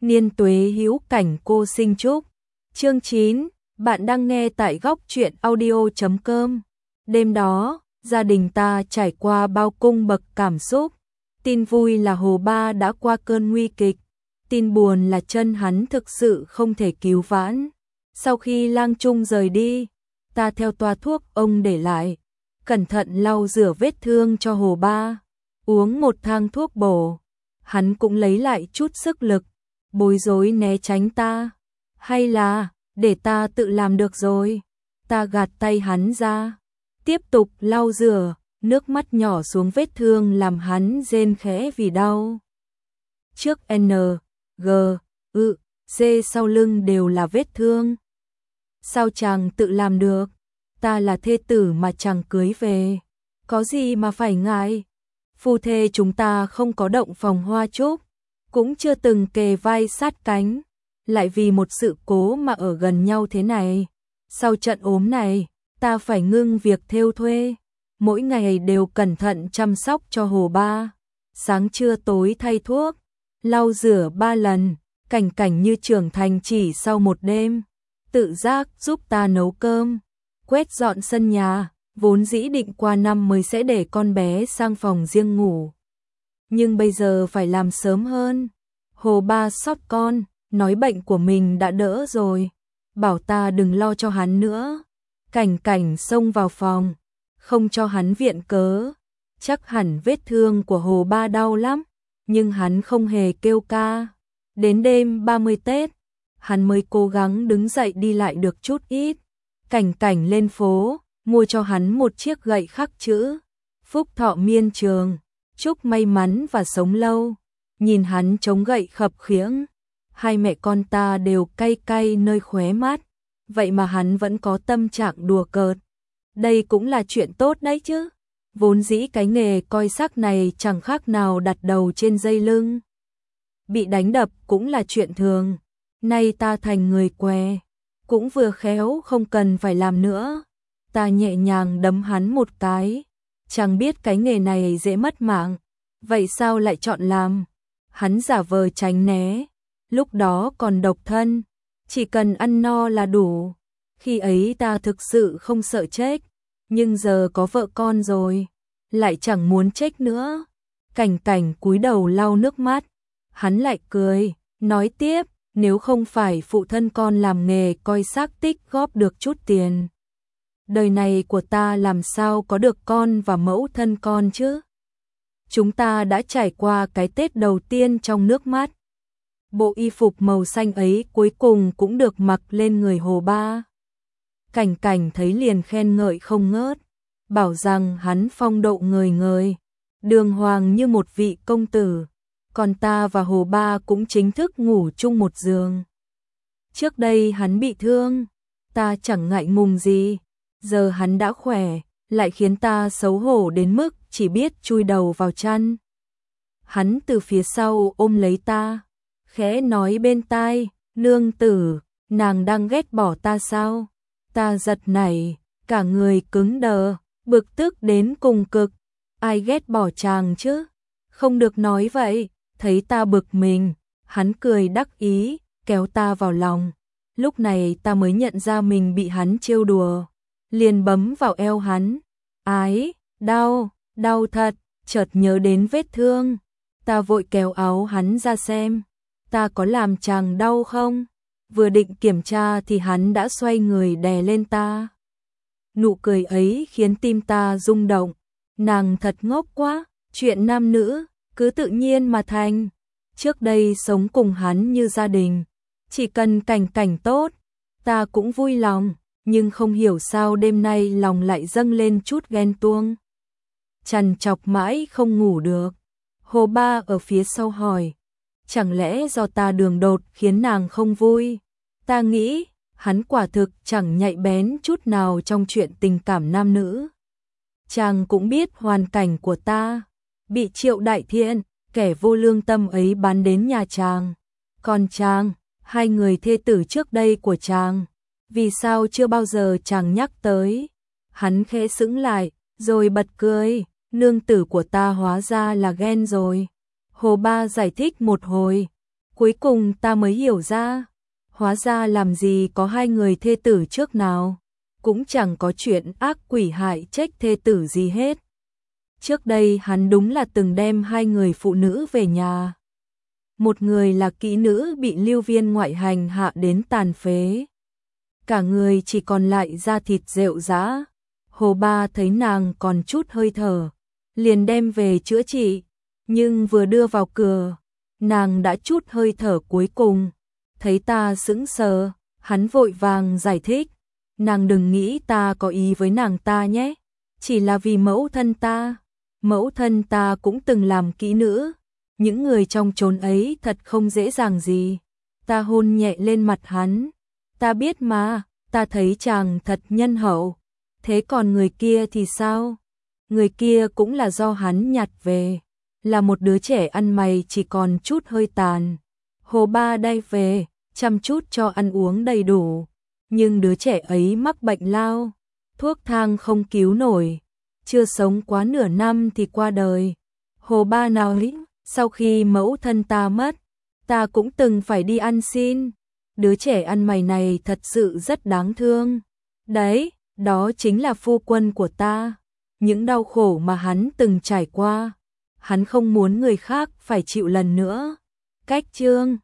Niên tuế hữu cảnh cô sinh chúc. Chương 9, bạn đang nghe tại góc truyện audio.com. Đêm đó, gia đình ta trải qua bao cung bậc cảm xúc. Tin vui là Hồ Ba đã qua cơn nguy kịch. Tin buồn là chân hắn thực sự không thể cứu vãn. Sau khi Lang Trung rời đi, ta theo toa thuốc ông để lại, cẩn thận lau rửa vết thương cho Hồ Ba, uống một thang thuốc bổ. Hắn cũng lấy lại chút sức lực, bối rối né tránh ta. Hay là, để ta tự làm được rồi. Ta gạt tay hắn ra, tiếp tục lau rửa, nước mắt nhỏ xuống vết thương làm hắn rên khẽ vì đau. Trước N, G, Ư, D sau lưng đều là vết thương. Sao chàng tự làm được? Ta là thê tử mà chàng cưới về, có gì mà phải ngại. Phu thê chúng ta không có động phòng hoa chúc, cũng chưa từng kề vai sát cánh, lại vì một sự cố mà ở gần nhau thế này. Sau trận ốm này, ta phải ngưng việc thêu thuê, mỗi ngày đều cẩn thận chăm sóc cho Hồ Ba, sáng trưa tối thay thuốc, lau rửa 3 lần, Cảnh Cảnh như trưởng thành chỉ sau một đêm, tự giác giúp ta nấu cơm, quét dọn sân nhà, vốn dĩ định qua năm mới sẽ để con bé sang phòng riêng ngủ. Nhưng bây giờ phải làm sớm hơn. Hồ Ba sót con, nói bệnh của mình đã đỡ rồi, bảo ta đừng lo cho hắn nữa. Cảnh Cảnh xông vào phòng, không cho hắn viện cớ, chắc hẳn vết thương của Hồ Ba đau lắm, nhưng hắn không hề kêu ca. Đến đêm 30 Tết, hắn mới cố gắng đứng dậy đi lại được chút ít. Cảnh Cảnh lên phố, mua cho hắn một chiếc gậy khắc chữ, phúc thọ miên trường, chúc may mắn và sống lâu. Nhìn hắn chống gậy khập khiễng, hai mẹ con ta đều cay cay nơi khóe mắt, vậy mà hắn vẫn có tâm trạng đùa cợt. Đây cũng là chuyện tốt đấy chứ, vốn dĩ cái nghề coi sắc này chẳng khác nào đặt đầu trên dây lưng. Bị đánh đập cũng là chuyện thường, nay ta thành người què, cũng vừa khéo không cần phải làm nữa. Ta nhẹ nhàng đấm hắn một cái, chẳng biết cái nghề này dễ mất mạng, vậy sao lại chọn làm? Hắn giả vờ tránh né, lúc đó còn độc thân, chỉ cần ăn no là đủ. Khi ấy ta thực sự không sợ chết, nhưng giờ có vợ con rồi, lại chẳng muốn chết nữa. Cảnh Cảnh cúi đầu lau nước mắt, hắn lại cười, nói tiếp, nếu không phải phụ thân con làm nghề coi xác tích góp được chút tiền, đời này của ta làm sao có được con và mẫu thân con chứ? Chúng ta đã trải qua cái Tết đầu tiên trong nước mắt. Bộ y phục màu xanh ấy cuối cùng cũng được mặc lên người Hồ Ba. Cảnh Cảnh thấy liền khen ngợi không ngớt, bảo rằng hắn phong độ ngời ngời, đường hoàng như một vị công tử. Còn ta và Hồ Ba cũng chính thức ngủ chung một giường. Trước đây hắn bị thương, ta chẳng ngại ngùng gì, giờ hắn đã khỏe, lại khiến ta xấu hổ đến mức chỉ biết chui đầu vào chăn. Hắn từ phía sau ôm lấy ta, khẽ nói bên tai, nương tử, nàng đang ghét bỏ ta sao? Ta giật nảy, cả người cứng đờ, bực tức đến cùng cực. Ai ghét bỏ chàng chứ? Không được nói vậy. Thấy ta bực mình, hắn cười đắc ý, kéo ta vào lòng. Lúc này ta mới nhận ra mình bị hắn trêu đùa, liền bấm vào eo hắn. Ái, đau, đau thật, chợt nhớ đến vết thương. Ta vội kéo áo hắn ra xem, ta có làm chàng đau không? Vừa định kiểm tra thì hắn đã xoay người đè lên ta. Nụ cười ấy khiến tim ta rung động. Nàng thật ngốc quá, chuyện nam nữ cứ tự nhiên mà thành. Trước đây sống cùng hắn như gia đình, chỉ cần Cảnh Cảnh tốt, ta cũng vui lòng, nhưng không hiểu sao đêm nay lòng lại dâng lên chút ghen tuông. Trằn trọc mãi không ngủ được. Hồ Ba ở phía sau hỏi, chẳng lẽ do ta đường đột khiến nàng không vui? Ta nghĩ, hắn quả thực chẳng nhạy bén chút nào trong chuyện tình cảm nam nữ. Chàng cũng biết hoàn cảnh của ta, bị Triệu Đại Thiện, kẻ vô lương tâm ấy bán đến nhà chàng. Còn chàng, hai người thê tử trước đây của chàng, vì sao chưa bao giờ chàng nhắc tới? Hắn khẽ sững lại, rồi bật cười, nương tử của ta hóa ra là ghen rồi. Hồ Ba giải thích một hồi, Cuối cùng ta mới hiểu ra, hóa ra làm gì có hai người thê tử trước nào, cũng chẳng có chuyện ác quỷ hại trách thê tử gì hết. Trước đây hắn đúng là từng đem hai người phụ nữ về nhà. Một người là kỹ nữ bị Lưu Viên ngoại hành hạ đến tàn phế. Cả người chỉ còn lại da thịt rệu rã. Hồ Ba thấy nàng còn chút hơi thở, liền đem về chữa trị. Nhưng vừa đưa vào cửa, nàng đã chút hơi thở cuối cùng. Thấy ta sững sờ, hắn vội vàng giải thích. Nàng đừng nghĩ ta có ý với nàng ta nhé. Chỉ là vì mẫu thân ta. Mẫu thân ta cũng từng làm kỹ nữ. Những người trong chốn ấy thật không dễ dàng gì. Ta hôn nhẹ lên mặt hắn. Ta biết mà, ta thấy chàng thật nhân hậu. Thế còn người kia thì sao? Người kia cũng là do hắn nhặt về. Là một đứa trẻ ăn mày chỉ còn chút hơi tàn. Hồ Ba đây về, chăm chút cho ăn uống đầy đủ. Nhưng đứa trẻ ấy mắc bệnh lao. Thuốc thang không cứu nổi. Chưa sống quá nửa năm thì qua đời. Hồ Ba nói, sau khi mẫu thân ta mất, ta cũng từng phải đi ăn xin. Đứa trẻ ăn mày này thật sự rất đáng thương. Đấy, đó chính là phu quân của ta. Những đau khổ mà hắn từng trải qua, hắn không muốn người khác phải chịu lần nữa. Cách chương